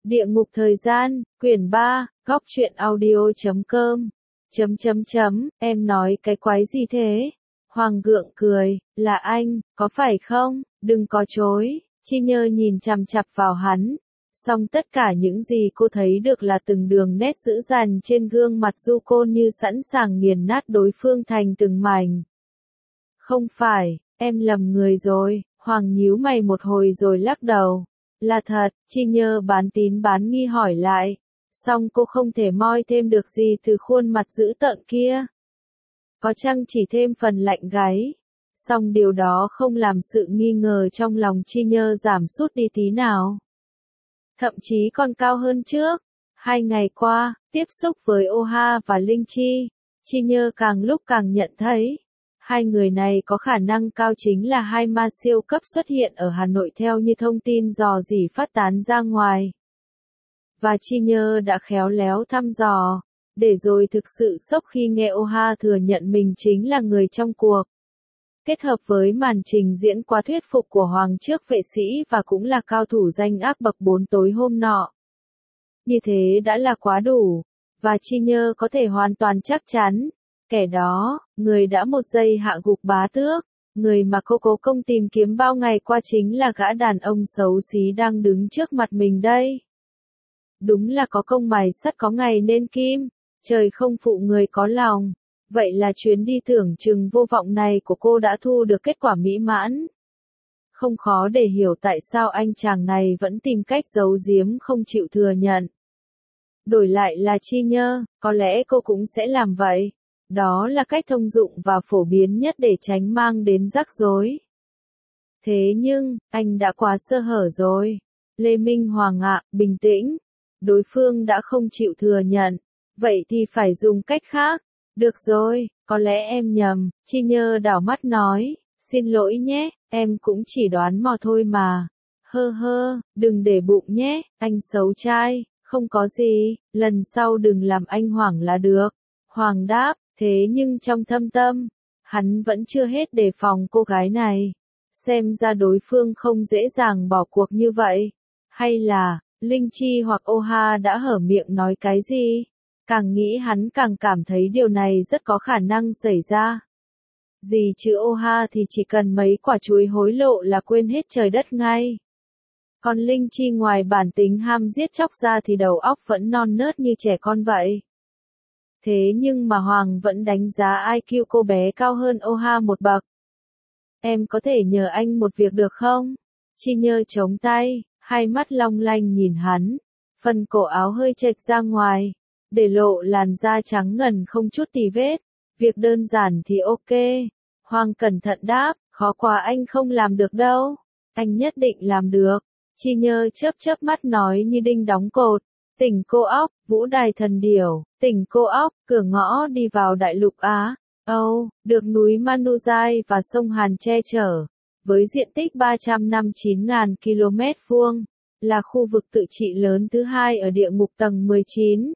Địa ngục thời gian, quyển 3, góc truyện audio.com. Em nói cái quái gì thế? Hoàng gượng cười, là anh, có phải không? Đừng có chối. Chi Nhơ nhìn chằm chằm vào hắn. Song tất cả những gì cô thấy được là từng đường nét dữ dằn trên gương mặt du côn như sẵn sàng nghiền nát đối phương thành từng mảnh. Không phải, em lầm người rồi. Hoàng nhíu mày một hồi rồi lắc đầu. Là thật, Chi Nhơ bán tín bán nghi hỏi lại. Song cô không thể moi thêm được gì từ khuôn mặt dữ tợn kia. Có chăng chỉ thêm phần lạnh gáy. Song điều đó không làm sự nghi ngờ trong lòng Chi Nhơ giảm sút đi tí nào. Thậm chí còn cao hơn trước. 2 ngày qua, tiếp xúc với Oha và Linh Chi, Chi Nhơ càng lúc càng nhận thấy. Hai người này có khả năng cao chính là hai ma siêu cấp xuất hiện ở Hà Nội theo như thông tin dò dỉ phát tán ra ngoài. Và Chi Nhơ đã khéo léo thăm dò, để rồi thực sự sốc khi nghe Oha thừa nhận mình chính là người trong cuộc. Kết hợp với màn trình diễn quá thuyết phục của Hoàng trước vệ sĩ và cũng là cao thủ danh ác bậc 4 tối hôm nọ. Như thế đã là quá đủ, và Chi Nhơ có thể hoàn toàn chắc chắn. Kẻ đó, người đã một giây hạ gục bá tước, người mà cô cố công tìm kiếm bao ngày qua chính là gã đàn ông xấu xí đang đứng trước mặt mình đây. Đúng là có công mài sắt có ngày nên kim, trời không phụ người có lòng. Vậy là chuyến đi tưởng chừng vô vọng này của cô đã thu được kết quả mỹ mãn. Không khó để hiểu tại sao anh chàng này vẫn tìm cách giấu giếm không chịu thừa nhận. Đổi lại là Chi Nhơ, có lẽ cô cũng sẽ làm vậy. Đó là cách thông dụng và phổ biến nhất để tránh mang đến rắc rối. Thế nhưng, anh đã quá sơ hở rồi. Lê Minh Hoàng ạ, bình tĩnh. Đối phương đã không chịu thừa nhận. Vậy thì phải dùng cách khác. Được rồi, có lẽ em nhầm. Chi Nhơ đảo mắt nói. Xin lỗi nhé, em cũng chỉ đoán mò thôi mà. Hơ hơ, đừng để bụng nhé, anh xấu trai. Không có gì, lần sau đừng làm anh hoảng là được. Hoàng đáp. Thế nhưng trong thâm tâm, hắn vẫn chưa hết đề phòng cô gái này. Xem ra đối phương không dễ dàng bỏ cuộc như vậy. Hay là, Linh Chi hoặc Oha đã hở miệng nói cái gì? Càng nghĩ hắn càng cảm thấy điều này rất có khả năng xảy ra. Gì chứ Oha thì chỉ cần mấy quả chuối hối lộ là quên hết trời đất ngay. Còn Linh Chi ngoài bản tính ham giết chóc ra thì đầu óc vẫn non nớt như trẻ con vậy. Thế nhưng mà Hoàng vẫn đánh giá IQ cô bé cao hơn Oha một bậc. Em có thể nhờ anh một việc được không? Chi Nhơ chống tay, hai mắt long lanh nhìn hắn. Phần cổ áo hơi chệch ra ngoài, để lộ làn da trắng ngần không chút tì vết. Việc đơn giản thì ok. Hoàng cẩn thận đáp, khó quá anh không làm được đâu. Anh nhất định làm được. Chi Nhơ chớp mắt nói như đinh đóng cột. Tỉnh Cô Ốc, Vũ Đài Thần Điểu, tỉnh Cô Ốc, cửa ngõ đi vào Đại Lục Á. Âu, được núi Manuzai và sông Hàn che chở, với diện tích 359.000 km vuông, là khu vực tự trị lớn thứ hai ở địa ngục tầng 19.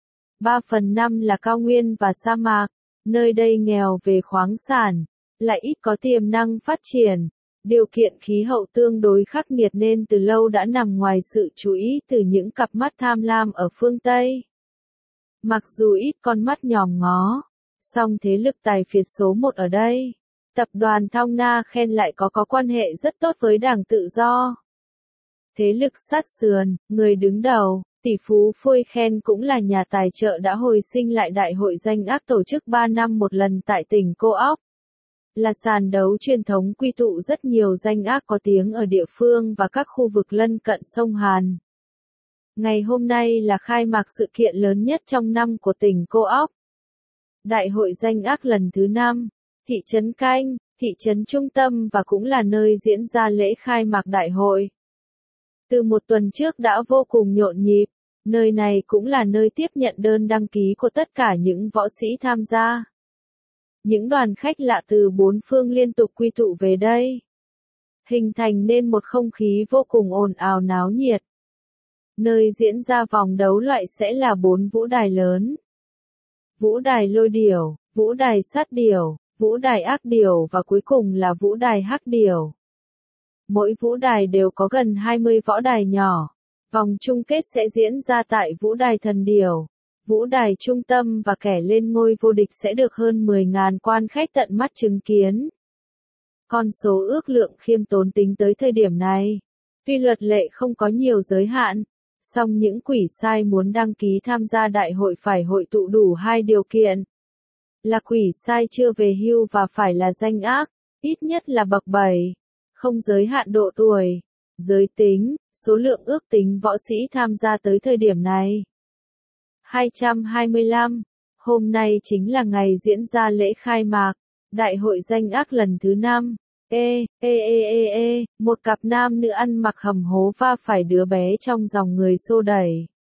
3/5 là cao nguyên và sa mạc, nơi đây nghèo về khoáng sản, lại ít có tiềm năng phát triển. Điều kiện khí hậu tương đối khắc nghiệt nên từ lâu đã nằm ngoài sự chú ý từ những cặp mắt tham lam ở phương Tây. Mặc dù ít con mắt nhòm ngó, song thế lực tài phiệt số 1 ở đây, tập đoàn Thong Na Khen lại có quan hệ rất tốt với Đảng Tự Do. Thế lực sát sườn, người đứng đầu, tỷ phú Phôi Khen cũng là nhà tài trợ đã hồi sinh lại đại hội danh ác tổ chức 3 năm một lần tại tỉnh Cô Ốc. Là sàn đấu truyền thống quy tụ rất nhiều danh ác có tiếng ở địa phương và các khu vực lân cận sông Hàn. Ngày hôm nay là khai mạc sự kiện lớn nhất trong năm của tỉnh Cô Ốc. Đại hội danh ác lần thứ 5, thị trấn Canh, thị trấn trung tâm và cũng là nơi diễn ra lễ khai mạc đại hội. Từ một tuần trước đã vô cùng nhộn nhịp, nơi này cũng là nơi tiếp nhận đơn đăng ký của tất cả những võ sĩ tham gia. Những đoàn khách lạ từ 4 phương liên tục quy tụ về đây, hình thành nên một không khí vô cùng ồn ào náo nhiệt. Nơi diễn ra vòng đấu loại sẽ là 4 vũ đài lớn. Vũ đài lôi điểu, vũ đài sát điểu, vũ đài ác điểu và cuối cùng là vũ đài hắc điểu. Mỗi vũ đài đều có gần 20 võ đài nhỏ, Vòng chung kết sẽ diễn ra tại Vũ đài Thần Điểu. Vũ đài trung tâm và kẻ lên ngôi vô địch sẽ được hơn 10.000 quan khách tận mắt chứng kiến. Con số ước lượng khiêm tốn tính tới thời điểm này. Tuy luật lệ không có nhiều giới hạn, song những quỷ sai muốn đăng ký tham gia đại hội phải hội tụ đủ hai điều kiện. Là quỷ sai chưa về hưu và phải là danh ác, ít nhất là bậc 7. Không giới hạn độ tuổi, giới tính, số lượng ước tính võ sĩ tham gia tới thời điểm này. 225. Hôm nay chính là ngày diễn ra lễ khai mạc, Đại hội danh ác lần thứ 5. Một cặp nam nữ ăn mặc hầm hố va phải đứa bé trong dòng người xô đẩy.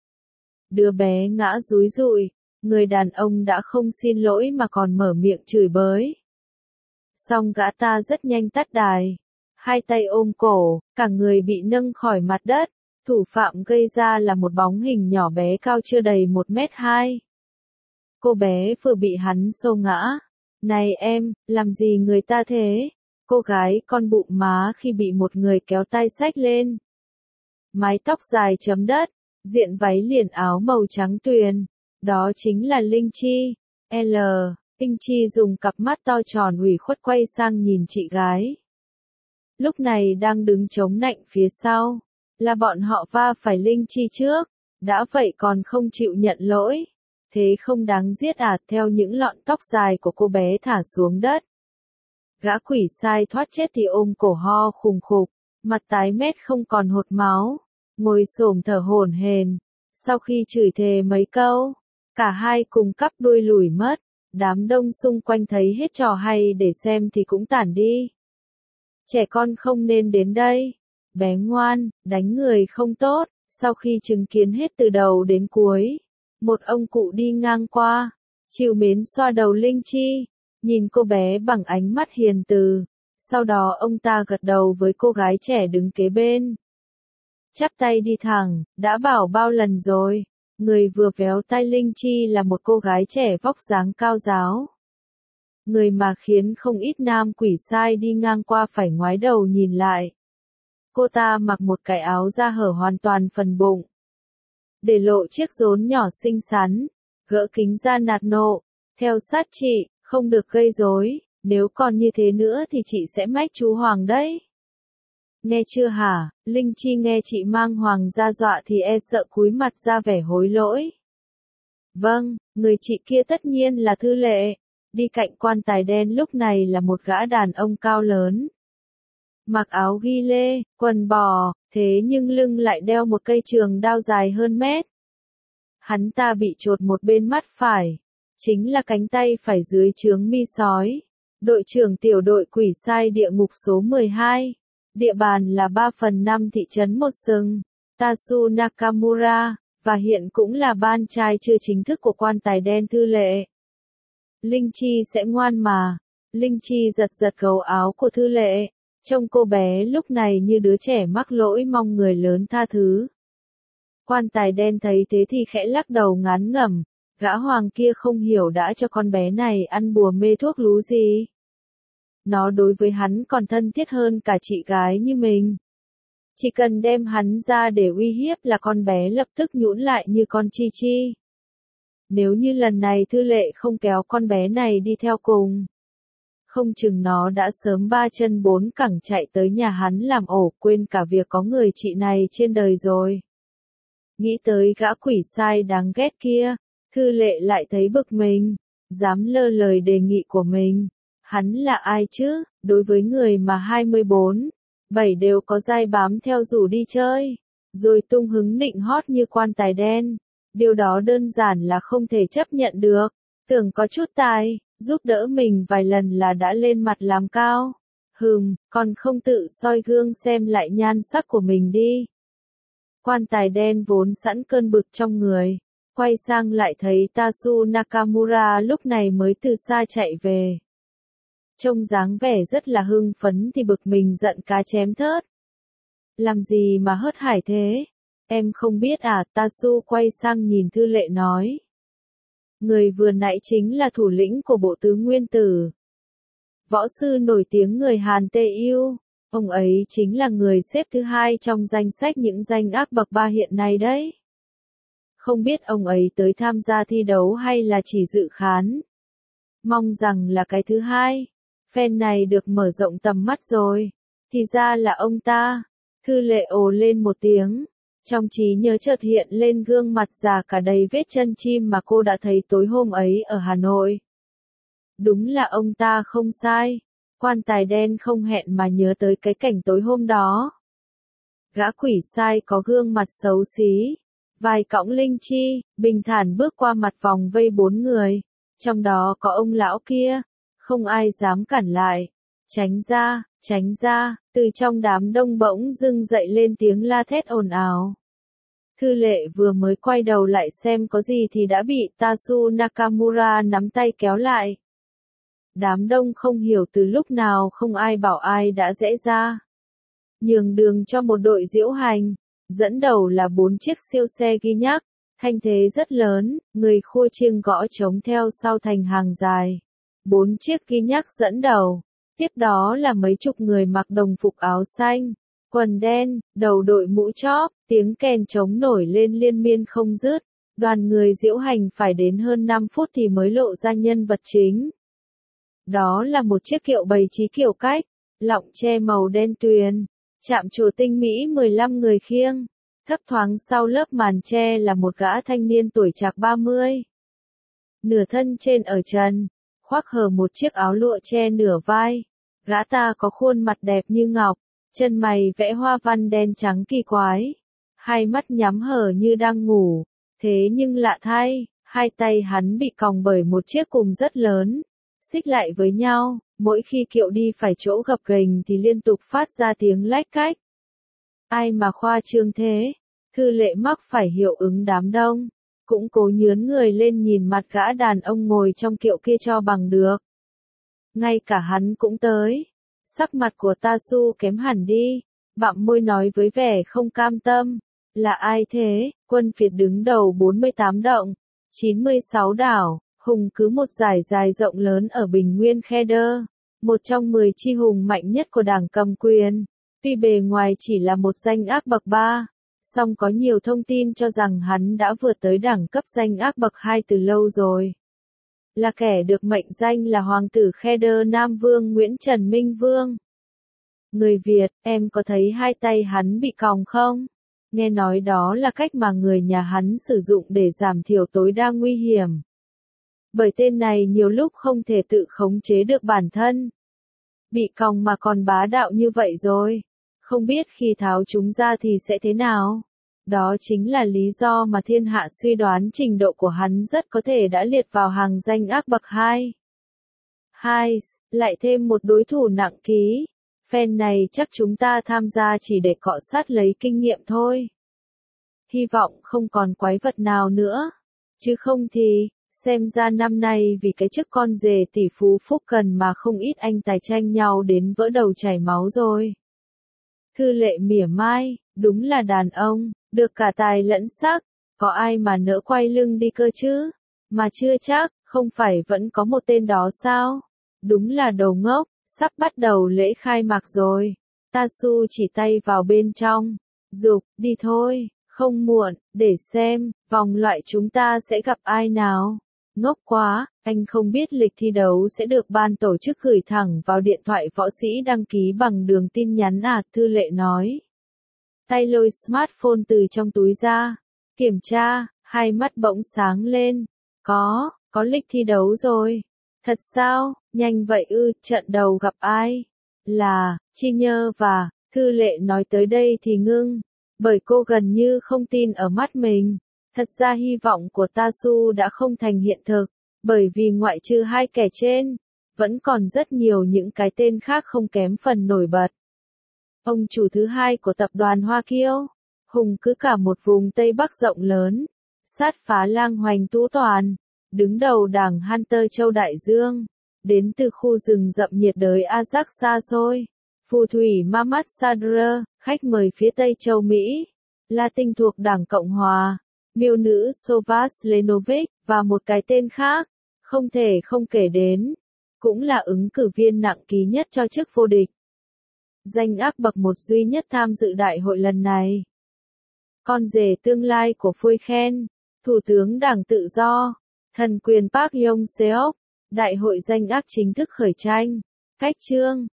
Đứa bé ngã rúi rụi, người đàn ông đã không xin lỗi mà còn mở miệng chửi bới. Song gã ta rất nhanh tắt đài. Hai tay ôm cổ, cả người bị nâng khỏi mặt đất. Thủ phạm gây ra là một bóng hình nhỏ bé cao chưa đầy 1m2. Cô bé vừa bị hắn xô ngã. Này em, làm gì người ta thế? Cô gái con bụng má khi bị một người kéo tay xách lên. Mái tóc dài chấm đất, diện váy liền áo màu trắng tuyền. Đó chính là Linh Chi. Linh Chi dùng cặp mắt to tròn ủy khuất quay sang nhìn chị gái. Lúc này đang đứng chống nạnh phía sau. Là bọn họ va phải Linh Chi trước. Đã vậy còn không chịu nhận lỗi. Thế không đáng giết à? Theo những lọn tóc dài của cô bé thả xuống đất. Gã quỷ sai thoát chết thì ôm cổ ho khùng khục, mặt tái mét không còn hột máu, ngồi xổm thở hổn hển. Sau khi chửi thề mấy câu, cả hai cùng cắp đuôi lùi mất. Đám đông xung quanh thấy hết trò hay để xem thì cũng tản đi. Trẻ con không nên đến đây. Bé ngoan, đánh người không tốt. Sau khi chứng kiến hết từ đầu đến cuối, một ông cụ đi ngang qua, trìu mến xoa đầu Linh Chi, nhìn cô bé bằng ánh mắt hiền từ. Sau đó ông ta gật đầu với cô gái trẻ đứng kế bên. Chắp tay đi thẳng, đã bảo bao lần rồi. Người vừa véo tay Linh Chi là một cô gái trẻ vóc dáng cao ráo. Người mà khiến không ít nam quỷ sai đi ngang qua phải ngoái đầu nhìn lại. Cô ta mặc một cái áo da hở hoàn toàn phần bụng, để lộ chiếc rốn nhỏ xinh xắn, gỡ kính ra nạt nộ. Theo sát chị, không được gây rối, nếu còn như thế nữa thì chị sẽ mách chú Hoàng đấy. Nghe chưa hả? Linh Chi nghe chị mang Hoàng ra dọa thì e sợ cúi mặt ra vẻ hối lỗi. Vâng, người chị kia tất nhiên là Thư Lệ. Đi cạnh quan tài đen lúc này là một gã đàn ông cao lớn. Mặc áo ghi lê, quần bò, thế nhưng lưng lại đeo một cây trường đao dài hơn mét. Hắn ta bị chột một bên mắt phải, chính là cánh tay phải dưới trướng mi sói. Đội trưởng tiểu đội quỷ sai địa ngục số 12. Địa bàn là 3/5 thị trấn Một Sừng, Tatsu Nakamura, và hiện cũng là ban trai chưa chính thức của quan tài đen Thư Lệ. Linh Chi sẽ ngoan mà. Linh Chi giật giật gấu áo của Thư Lệ. Trông cô bé lúc này như đứa trẻ mắc lỗi mong người lớn tha thứ. Quan tài đen thấy thế thì khẽ lắc đầu ngán ngẩm. Gã Hoàng kia không hiểu đã cho con bé này ăn bùa mê thuốc lú gì. Nó đối với hắn còn thân thiết hơn cả chị gái như mình. Chỉ cần đem hắn ra để uy hiếp là con bé lập tức nhũn lại như con chi chi. Nếu như lần này Thư Lệ không kéo con bé này đi theo cùng, không chừng nó đã sớm 3 chân 4 cẳng chạy tới nhà hắn làm ổ, quên cả việc có người chị này trên đời rồi. Nghĩ tới gã quỷ sai đáng ghét kia, Thư Lệ lại thấy bực mình, dám lơ lời đề nghị của mình. Hắn là ai chứ? Đối với người mà 24, 7 đều có dai bám theo rủ đi chơi, rồi tung hứng nịnh hót như quan tài đen. Điều đó đơn giản là không thể chấp nhận được. Tưởng có chút tài, giúp đỡ mình vài lần là đã lên mặt làm cao. Còn không tự soi gương xem lại nhan sắc của mình đi. Quan tài đen vốn sẵn cơn bực trong người, quay sang lại thấy Tatsu Nakamura lúc này mới từ xa chạy về. Trông dáng vẻ rất là hưng phấn thì bực mình giận cá chém thớt. Làm gì mà hớt hải thế? Em không biết à? Tatsu quay sang nhìn Thư Lệ nói. Người vừa nãy chính là thủ lĩnh của bộ tứ nguyên tử. Võ sư nổi tiếng người Hàn Tê Yêu. Ông ấy chính là người xếp thứ hai trong danh sách những danh ác bậc 3 hiện nay đấy. Không biết ông ấy tới tham gia thi đấu hay là chỉ dự khán. Mong rằng là cái thứ hai. Fan này được mở rộng tầm mắt rồi. Thì ra là ông ta. Thư Lệ ồ lên một tiếng. Trong trí nhớ chợt hiện lên gương mặt già cả đầy vết chân chim mà cô đã thấy tối hôm ấy ở Hà Nội. Đúng là ông ta không sai. Quan tài đen không hẹn mà nhớ tới cái cảnh tối hôm đó. Gã quỷ sai có gương mặt xấu xí, vai cõng linh chi, bình thản bước qua mặt vòng vây 4 người. Trong đó có ông lão kia. Không ai dám cản lại. Tránh ra, từ trong đám đông bỗng dưng dậy lên tiếng la thét ồn ào. Thư Lệ vừa mới quay đầu lại xem có gì thì đã bị Tatsu Nakamura nắm tay kéo lại. Đám đông không hiểu từ lúc nào không ai bảo ai đã rẽ ra. Nhường đường cho một đội diễu hành. Dẫn đầu là 4 chiếc siêu xe ghi nhắc. Thanh thế rất lớn, người khua chiêng gõ trống theo sau thành hàng dài. 4 chiếc ghi nhắc dẫn đầu. Tiếp đó là mấy chục người mặc đồng phục áo xanh, quần đen, đầu đội mũ chóp, tiếng kèn trống nổi lên liên miên không dứt. Đoàn người diễu hành phải đến hơn 5 phút thì mới lộ ra nhân vật chính. Đó là một chiếc kiệu bày trí kiểu cách, lọng tre màu đen tuyền, chạm trổ tinh mỹ 15 người khiêng. Thấp thoáng sau lớp màn tre là một gã thanh niên tuổi trạc 30. Nửa thân trên ở trần, khoác hở một chiếc áo lụa che nửa vai. Gã ta có khuôn mặt đẹp như ngọc, chân mày vẽ hoa văn đen trắng kỳ quái. Hai mắt nhắm hở như đang ngủ. Thế nhưng lạ thay, hai tay hắn bị còng bởi một chiếc cùm rất lớn. Xích lại với nhau, mỗi khi kiệu đi phải chỗ gập ghềnh thì liên tục phát ra tiếng lách cách. Ai mà khoa trương thế? Thư Lệ mắc phải hiệu ứng đám đông. Cũng cố nhướn người lên nhìn mặt gã đàn ông ngồi trong kiệu kia cho bằng được. Ngay cả hắn cũng tới. Sắc mặt của Tatsu kém hẳn đi. Bặm môi nói với vẻ không cam tâm. Là ai thế? Quân Việt đứng đầu 48 động, 96 đảo, hùng cứ một giải dài rộng lớn ở Bình Nguyên Kheder. Một trong 10 chi hùng mạnh nhất của đảng cầm quyền. Tuy bề ngoài chỉ là một danh ác bậc 3. Song có nhiều thông tin cho rằng hắn đã vượt tới đẳng cấp danh ác bậc 2 từ lâu rồi. Là kẻ được mệnh danh là Hoàng tử Kheder Nam Vương Nguyễn Trần Minh Vương. Người Việt, em có thấy hai tay hắn bị còng không? Nghe nói đó là cách mà người nhà hắn sử dụng để giảm thiểu tối đa nguy hiểm. Bởi tên này nhiều lúc không thể tự khống chế được bản thân. Bị còng mà còn bá đạo như vậy rồi. Không biết khi tháo chúng ra thì sẽ thế nào? Đó chính là lý do mà thiên hạ suy đoán trình độ của hắn rất có thể đã liệt vào hàng danh ác bậc 2. Lại thêm một đối thủ nặng ký. Fan này chắc chúng ta tham gia chỉ để cọ sát lấy kinh nghiệm thôi. Hy vọng không còn quái vật nào nữa. Chứ không thì, xem ra năm nay vì cái chức con rể tỷ phú Phúc Cần mà không ít anh tài tranh nhau đến vỡ đầu chảy máu rồi. Thư Lệ mỉa mai, đúng là đàn ông, được cả tài lẫn sắc, có ai mà nỡ quay lưng đi cơ chứ? Mà chưa chắc, không phải vẫn có một tên đó sao? Đúng là đồ ngốc, sắp bắt đầu lễ khai mạc rồi. Tatsu chỉ tay vào bên trong, giục, đi thôi, không muộn, để xem, vòng loại chúng ta sẽ gặp ai nào. Ngốc quá, anh không biết lịch thi đấu sẽ được ban tổ chức gửi thẳng vào điện thoại võ sĩ đăng ký bằng đường tin nhắn à? Thư Lệ nói. Tay lôi smartphone từ trong túi ra. Kiểm tra, hai mắt bỗng sáng lên. Có lịch thi đấu rồi. Thật sao, nhanh vậy ư? Trận đầu gặp ai? Là, Chi Nhơ và, Thư Lệ nói tới đây thì ngưng. Bởi cô gần như không tin ở mắt mình. Thật ra hy vọng của Tatsu đã không thành hiện thực, bởi vì ngoại trừ hai kẻ trên, vẫn còn rất nhiều những cái tên khác không kém phần nổi bật. Ông chủ thứ hai của tập đoàn Hoa Kiêu, hùng cứ cả một vùng Tây Bắc rộng lớn, sát phá lang hoành tú toàn, đứng đầu đảng Hunter Châu Đại Dương, đến từ khu rừng rậm nhiệt đới Azak xa xôi, phù thủy Mamad Sadr, khách mời phía Tây châu Mỹ, là tinh thuộc đảng Cộng Hòa. Miêu nữ Sovas Lenovic, và một cái tên khác, không thể không kể đến, cũng là ứng cử viên nặng ký nhất cho chức vô địch. danh ác bậc một duy nhất tham dự đại hội lần này. Con rể tương lai của Phôi Khen, Thủ tướng Đảng Tự do, thần quyền Park Yong-seok, đại hội danh ác chính thức khởi tranh. Cách chương